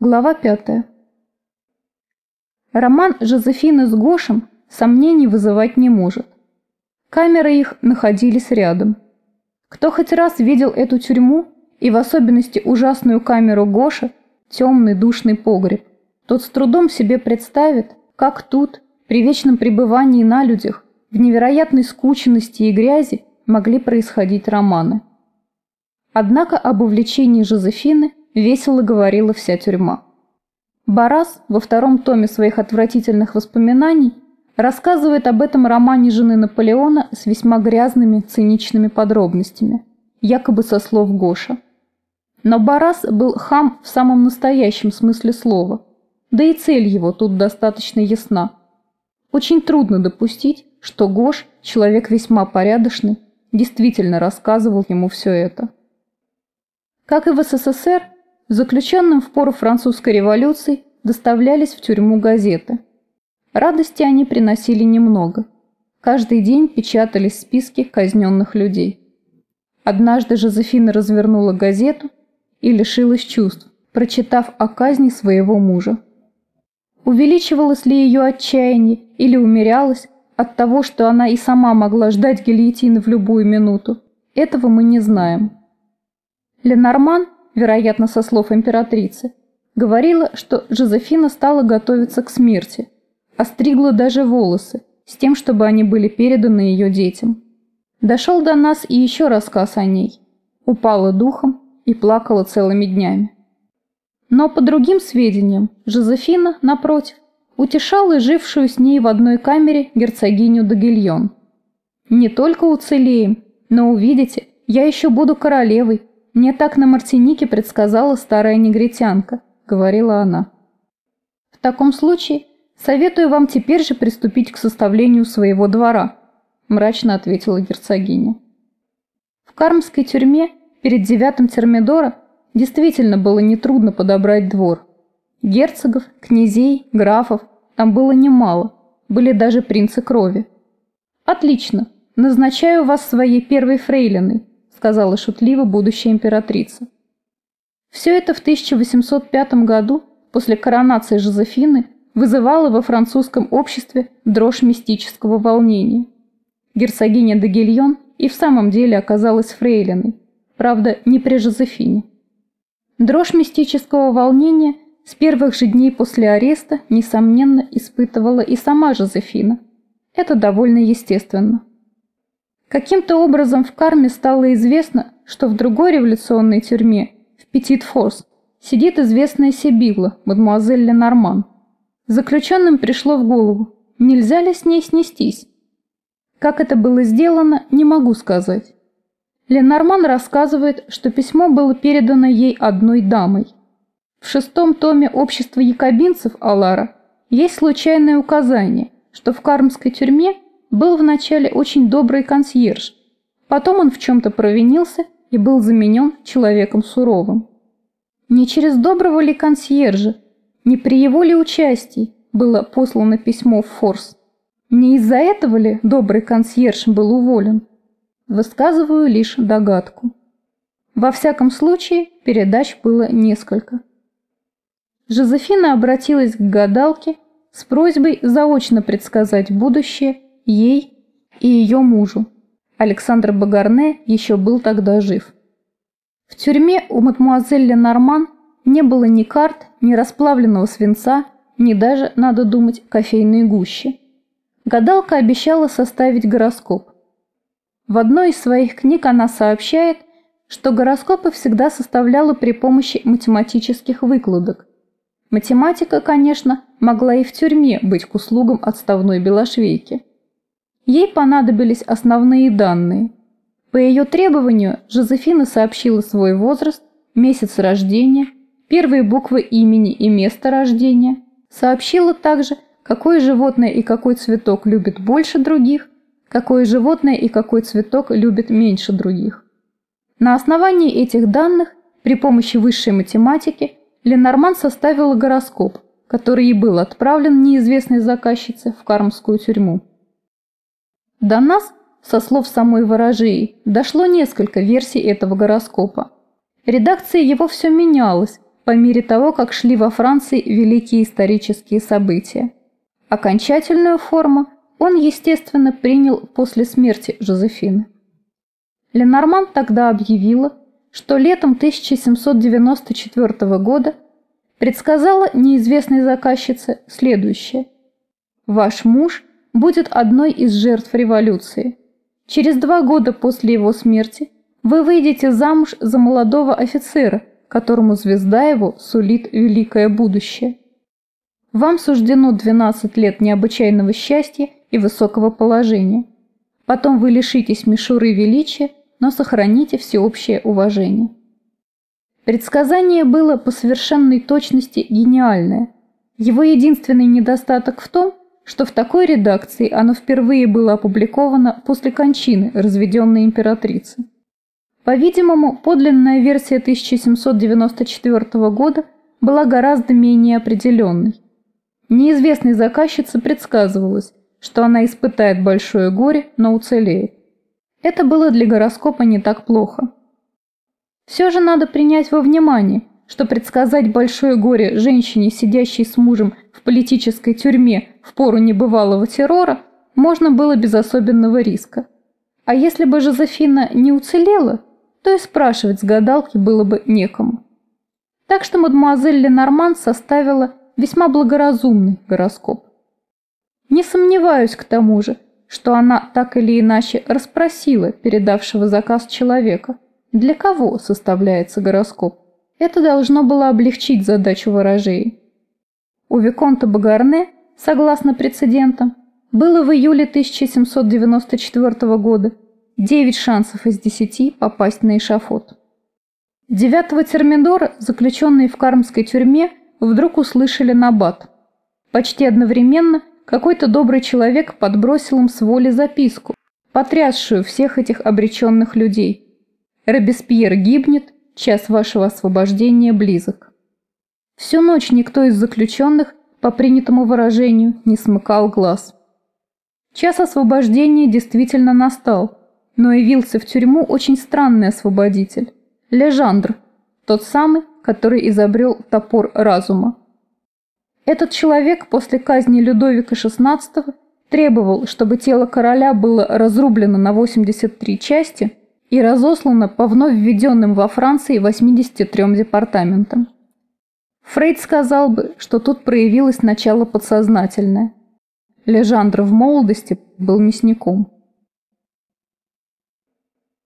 Глава 5. Роман Жозефины с Гошем сомнений вызывать не может. Камеры их находились рядом. Кто хоть раз видел эту тюрьму, и в особенности ужасную камеру Гоши, темный душный погреб, тот с трудом себе представит, как тут, при вечном пребывании на людях, в невероятной скученности и грязи могли происходить романы. Однако об увлечении Жозефины весело говорила вся тюрьма. Барас во втором томе своих отвратительных воспоминаний рассказывает об этом романе жены Наполеона с весьма грязными, циничными подробностями, якобы со слов Гоша. Но Барас был хам в самом настоящем смысле слова, да и цель его тут достаточно ясна. Очень трудно допустить, что Гош, человек весьма порядочный, действительно рассказывал ему все это. Как и в СССР, заключенным в пору французской революции доставлялись в тюрьму газеты. Радости они приносили немного. Каждый день печатались списки казненных людей. Однажды Жозефина развернула газету и лишилась чувств, прочитав о казни своего мужа. Увеличивалось ли ее отчаяние или умерялось от того, что она и сама могла ждать гильотины в любую минуту, этого мы не знаем. Ленорман, вероятно, со слов императрицы, говорила, что Жозефина стала готовиться к смерти, остригла даже волосы, с тем, чтобы они были переданы ее детям. Дошел до нас и еще рассказ о ней. Упала духом и плакала целыми днями. Но по другим сведениям, Жозефина, напротив, утешала жившую с ней в одной камере герцогиню де Гильон. «Не только уцелеем, но увидите, я еще буду королевой. Мне так на Мартинике предсказала старая негритянка», — говорила она. «В таком случае советую вам теперь же приступить к составлению своего двора», — мрачно ответила герцогиня. В Кармской тюрьме перед 9-м Термидора действительно было нетрудно подобрать двор. Герцогов, князей, графов там было немало, были даже принцы крови. «Отлично, назначаю вас своей первой фрейлиной», — сказала шутливо будущая императрица. Все это в 1805 году, после коронации Жозефины, вызывало во французском обществе дрожь мистического волнения. Герцогиня де Гильон и в самом деле оказалась фрейлиной, правда, не при Жозефине. Дрожь мистического волнения с первых же дней после ареста, несомненно, испытывала и сама Жозефина. Это довольно естественно. Каким-то образом в Карме стало известно, что в другой революционной тюрьме, в Петит-Форс, сидит известная Сибилла, мадемуазель Ленорман. Заключенным пришло в голову, нельзя ли с ней снестись. Как это было сделано, не могу сказать. Ленорман рассказывает, что письмо было передано ей одной дамой. В 6-м томе «Общества якобинцев» Алара есть случайное указание, что в кармской тюрьме был вначале очень добрый консьерж, потом он в чем-то провинился и был заменен человеком суровым. Не через доброго ли консьержа, не при его ли участии было послано письмо в Форс? Не из-за этого ли добрый консьерж был уволен? Высказываю лишь догадку. Во всяком случае, передач было несколько. Жозефина обратилась к гадалке с просьбой заочно предсказать будущее ей и ее мужу. Александр Багарне еще был тогда жив. В тюрьме у мадемуазель Ленорман не было ни карт, ни расплавленного свинца, ни даже, надо думать, кофейной гущи. Гадалка обещала составить гороскоп. В одной из своих книг она сообщает, что гороскопы всегда составляла при помощи математических выкладок. Математика, конечно, могла и в тюрьме быть к услугам отставной белошвейки. Ей понадобились основные данные. По ее требованию Жозефина сообщила свой возраст, месяц рождения, первые буквы имени и место рождения, сообщила также, какое животное и какой цветок любит больше других, какое животное и какой цветок любит меньше других. На основании этих данных, при помощи высшей математики, Ленорман составила гороскоп, который и был отправлен неизвестной заказчице в Кармскую тюрьму. До нас, со слов самой ворожеи, дошло несколько версий этого гороскопа. Редакция его все менялась, по мере того, как шли во Франции великие исторические события. Окончательную форму он, естественно, принял после смерти Жозефины. Ленорман тогда объявила, что летом 1794 года предсказала неизвестной заказчице следующее. «Ваш муж будет одной из жертв революции. Через 2 года после его смерти вы выйдете замуж за молодого офицера, которому звезда его сулит великое будущее. Вам суждено 12 лет необычайного счастья и высокого положения. Потом вы лишитесь мишуры величия, но сохраните всеобщее уважение». Предсказание было по совершенной точности гениальное. Его единственный недостаток в том, что в такой редакции оно впервые было опубликовано после кончины разведенной императрицы. По-видимому, подлинная версия 1794 года была гораздо менее определенной. Неизвестной заказчице предсказывалось, что она испытает большое горе, но уцелеет. Это было для гороскопа не так плохо. Все же надо принять во внимание, что предсказать большое горе женщине, сидящей с мужем в политической тюрьме в пору небывалого террора, можно было без особенного риска. А если бы Жозефина не уцелела, то и спрашивать с гадалки было бы некому. Так что мадемуазель Ленорман составила весьма благоразумный гороскоп. Не сомневаюсь к тому же, что она так или иначе расспросила передавшего заказ человека, для кого составляется гороскоп. Это должно было облегчить задачу ворожей. У виконта Багарне, согласно прецедентам, было в июле 1794 года 9 шансов из 10 попасть на эшафот. 9-го Термидора, заключенные в кармской тюрьме, вдруг услышали набат. Почти одновременно какой-то добрый человек подбросил им с воли записку, потрясшую всех этих обреченных людей. «Робеспьер гибнет, час вашего освобождения близок». Всю ночь никто из заключенных, по принятому выражению, не смыкал глаз. Час освобождения действительно настал, но явился в тюрьму очень странный освободитель – Лежандр, тот самый, который изобрел топор разума. Этот человек после казни Людовика XVI требовал, чтобы тело короля было разрублено на 83 части и разослано по вновь введенным во Франции 83 департаментам. Фрейд сказал бы, что тут проявилось начало подсознательное. Лежандр в молодости был мясником.